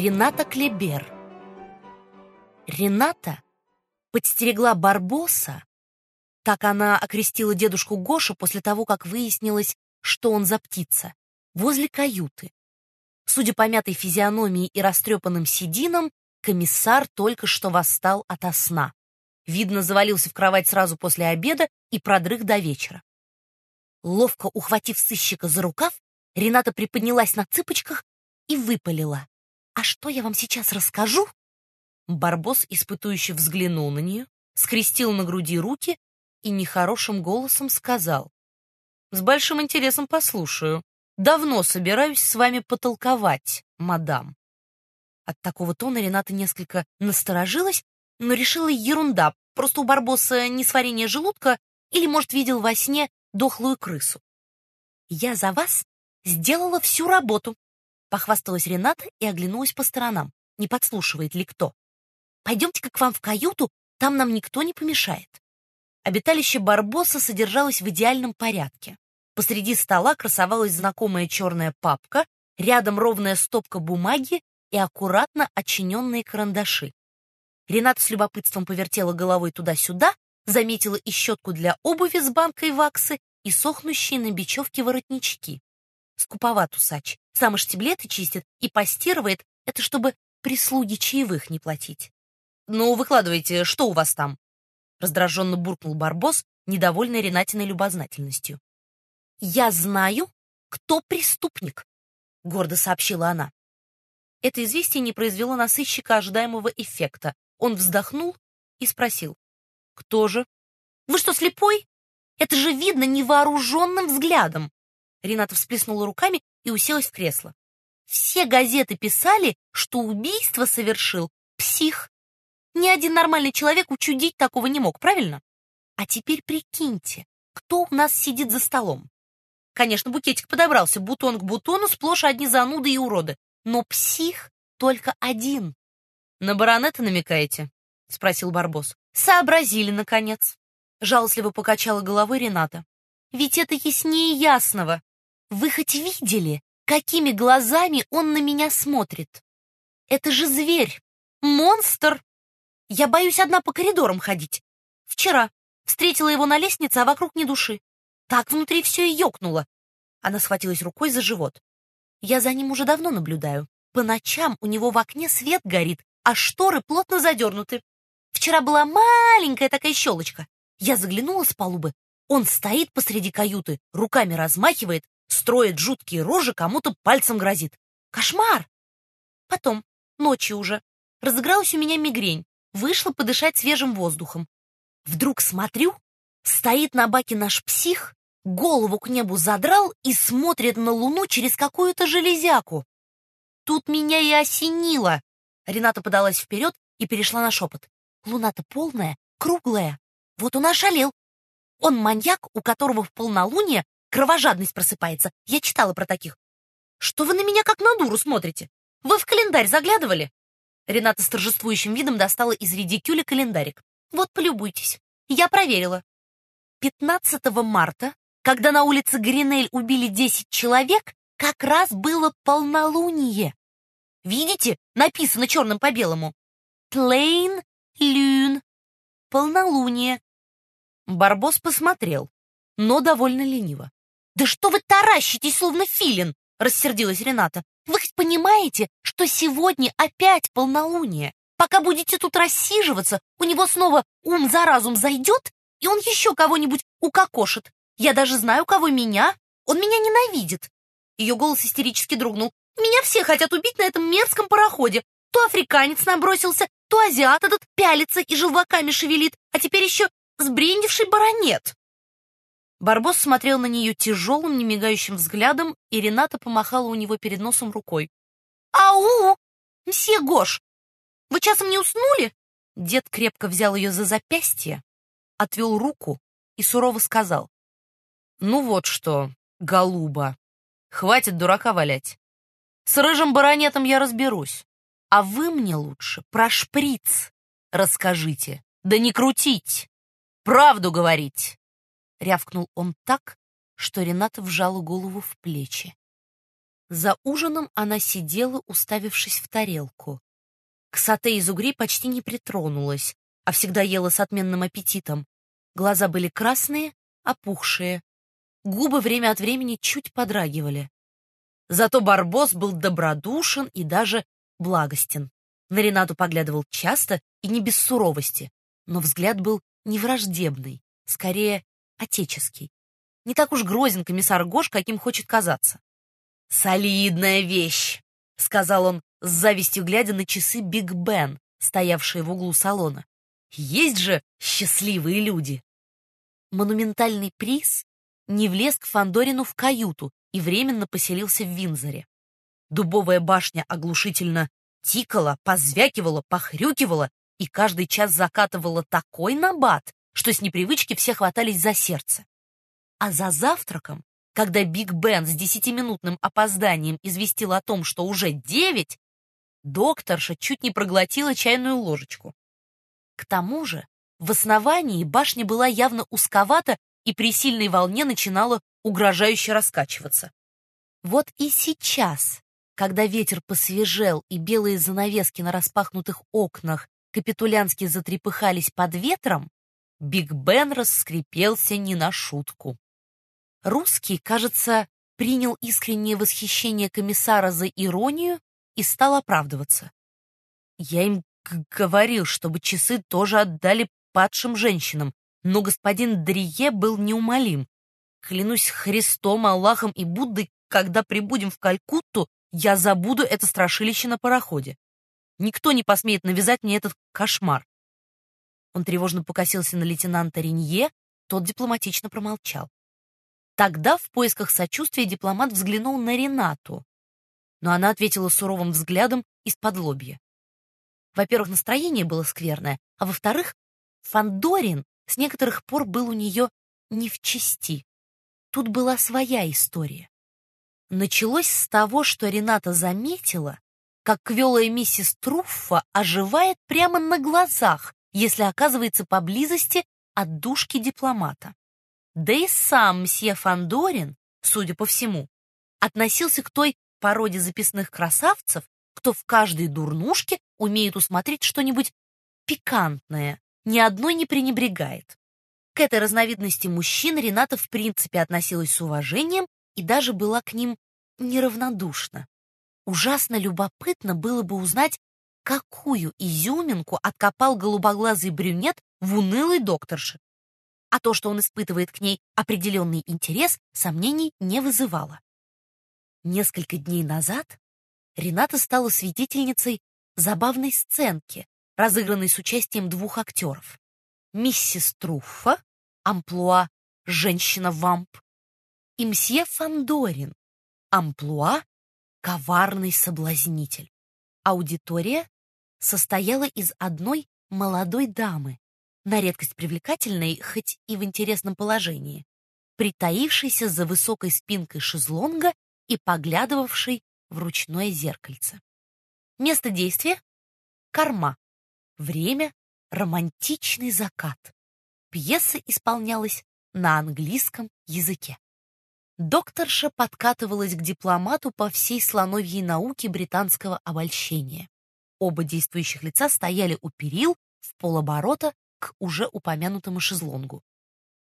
Рената Клебер. Рената подстерегла Барбоса, так она окрестила дедушку Гошу после того, как выяснилось, что он за птица, возле каюты. Судя по мятой физиономии и растрепанным сединам, комиссар только что восстал ото сна. Видно, завалился в кровать сразу после обеда и продрых до вечера. Ловко ухватив сыщика за рукав, Рената приподнялась на цыпочках и выпалила: «А что я вам сейчас расскажу?» Барбос испытующе взглянул на нее, скрестил на груди руки и нехорошим голосом сказал: «С большим интересом послушаю. Давно собираюсь с вами потолковать, мадам». От такого тона Рената несколько насторожилась, но решила: ерунда, просто у Барбоса несварение желудка или, может, видел во сне дохлую крысу. «Я за вас сделала всю работу», — похвасталась Рената и оглянулась по сторонам, не подслушивает ли кто. «Пойдемте-ка к вам в каюту, там нам никто не помешает». Обиталище Барбоса содержалось в идеальном порядке. Посреди стола красовалась знакомая черная папка, рядом ровная стопка бумаги и аккуратно отчиненные карандаши. Рената с любопытством повертела головой туда-сюда, заметила и щетку для обуви с банкой ваксы, и сохнущие на бечевке воротнички. Скуповат усач. Сам и штиблеты чистит и постирывает. Это чтобы прислуге чаевых не платить. «Ну, выкладывайте, что у вас там?» Раздраженно буркнул Барбос, недовольный Ренатиной любознательностью. «Я знаю, кто преступник», — гордо сообщила она. Это известие не произвело на сыщика ожидаемого эффекта. Он вздохнул и спросил: «Кто же?» «Вы что, слепой? Это же видно невооруженным взглядом!» Рената всплеснула руками и уселась в кресло. «Все газеты писали, что убийство совершил псих. Ни один нормальный человек учудить такого не мог, правильно? А теперь прикиньте, кто у нас сидит за столом. Конечно, букетик подобрался, бутон к бутону, сплошь одни зануды и уроды. Но псих только один». «На баронета намекаете?» — спросил Барбос. «Сообразили, наконец». Жалостливо покачала головой Рената. «Ведь это яснее ясного. Вы хоть видели, какими глазами он на меня смотрит? Это же зверь, монстр. Я боюсь одна по коридорам ходить. Вчера встретила его на лестнице, а вокруг ни души. Так внутри все и ёкнуло». Она схватилась рукой за живот. «Я за ним уже давно наблюдаю. По ночам у него в окне свет горит, а шторы плотно задернуты. Вчера была маленькая такая щелочка. Я заглянула с палубы. Он стоит посреди каюты, руками размахивает, строит жуткие рожи, кому-то пальцем грозит. Кошмар! Потом, ночью уже, разыгралась у меня мигрень. Вышла подышать свежим воздухом. Вдруг смотрю, стоит на баке наш псих, голову к небу задрал и смотрит на луну через какую-то железяку. Тут меня и осенило. Рената подалась вперед и перешла на шепот. Луна-то полная, круглая. Вот он ошалел. Он маньяк, у которого в полнолуние кровожадность просыпается. Я читала про таких. Что вы на меня как на дуру смотрите? Вы в календарь заглядывали?» Рената с торжествующим видом достала из редикюля календарик. «Вот, полюбуйтесь. Я проверила. 15 марта, когда на улице Гринель убили 10 человек, как раз было полнолуние. Видите? Написано черным по белому. Plein lune. Полнолуние». Барбос посмотрел, но довольно лениво. «Да что вы таращитесь, словно филин!» — рассердилась Рената. «Вы хоть понимаете, что сегодня опять полнолуние? Пока будете тут рассиживаться, у него снова ум за разум зайдет, и он еще кого-нибудь укокошит. Я даже знаю, кого меня. Он меня ненавидит». Ее голос истерически дрогнул. «Меня все хотят убить на этом мерзком пароходе. То африканец набросился, то азиат этот пялится и желваками шевелит, а теперь еще сбрендивший баронет». Барбос смотрел на нее тяжелым, немигающим взглядом, и Рената помахала у него перед носом рукой. «Ау! Мсье Гош! Вы часом не уснули?» Дед крепко взял ее за запястье, отвел руку и сурово сказал: «Ну вот что, голуба, хватит дурака валять. С рыжим баронетом я разберусь, а вы мне лучше про шприц расскажите, да не крутить, правду говорить». Рявкнул он так, что Рената вжала голову в плечи. За ужином она сидела, уставившись в тарелку. К сате из угрей почти не притронулась, а всегда ела с отменным аппетитом. Глаза были красные, опухшие. Губы время от времени чуть подрагивали. Зато Барбос был добродушен и даже благостен. На Ренату поглядывал часто и не без суровости, но взгляд был не враждебный, скорее отеческий. Не так уж грозен комиссар Гош, каким хочет казаться. «Солидная вещь», — сказал он, с завистью глядя на часы Биг Бен, стоявшие в углу салона. «Есть же счастливые люди!» Монументальный приз не влез к Фандорину в каюту и временно поселился в Виндзоре. Дубовая башня оглушительно тикала, позвякивала, похрюкивала и каждый час закатывала такой набат, что с непривычки все хватались за сердце. А за завтраком, когда Биг Бен с 10-минутным опозданием известил о том, что уже 9, докторша чуть не проглотила чайную ложечку. К тому же в основании башня была явно узковата и при сильной волне начинала угрожающе раскачиваться. Вот и сейчас, когда ветер посвежел и белые занавески на распахнутых окнах капитулянски затрепыхались под ветром, Биг Бен раскрепелся не на шутку. Русский, кажется, принял искреннее восхищение комиссара за иронию и стал оправдываться. «Я им говорил, чтобы часы тоже отдали падшим женщинам, но господин Дрие был неумолим. Клянусь Христом, Аллахом и Буддой, когда прибудем в Калькутту, я забуду это страшилище на пароходе. Никто не посмеет навязать мне этот кошмар». Он тревожно покосился на лейтенанта Ренье, тот дипломатично промолчал. Тогда в поисках сочувствия дипломат взглянул на Ренату, но она ответила суровым взглядом исподлобья. Во-первых, настроение было скверное, а во-вторых, Фандорин с некоторых пор был у нее не в чести. Тут была своя история. Началось с того, что Рената заметила, как квелая миссис Труффа оживает прямо на глазах, если оказывается поблизости от душки дипломата. Да и сам мсье Фандорин, судя по всему, относился к той породе записных красавцев, кто в каждой дурнушке умеет усмотреть что-нибудь пикантное, ни одной не пренебрегает. К этой разновидности мужчин Рената в принципе относилась с уважением и даже была к ним неравнодушна. Ужасно любопытно было бы узнать, какую изюминку откопал голубоглазый брюнет в унылой докторше. А то, что он испытывает к ней определенный интерес, сомнений не вызывало. Несколько дней назад Рената стала свидетельницей забавной сценки, разыгранной с участием двух актеров. Миссис Труффа, амплуа «женщина-вамп», и мсье Фандорин, амплуа «коварный соблазнитель». Аудитория состояла из одной молодой дамы, на редкость привлекательной, хоть и в интересном положении, притаившейся за высокой спинкой шезлонга и поглядывавшей в ручное зеркальце. Место действия — корма. Время — романтичный закат. Пьеса исполнялась на английском языке. Докторша подкатывалась к дипломату по всей слоновьей науке британского обольщения. Оба действующих лица стояли у перил в полоборота к уже упомянутому шезлонгу.